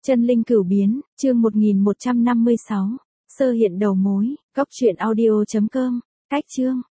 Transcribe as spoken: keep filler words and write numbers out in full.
Chân linh cửu biến, chương một nghìn một trăm năm mươi sáu. Sơ hiện đầu mối, góc truyện audio chấm com. Cách chương.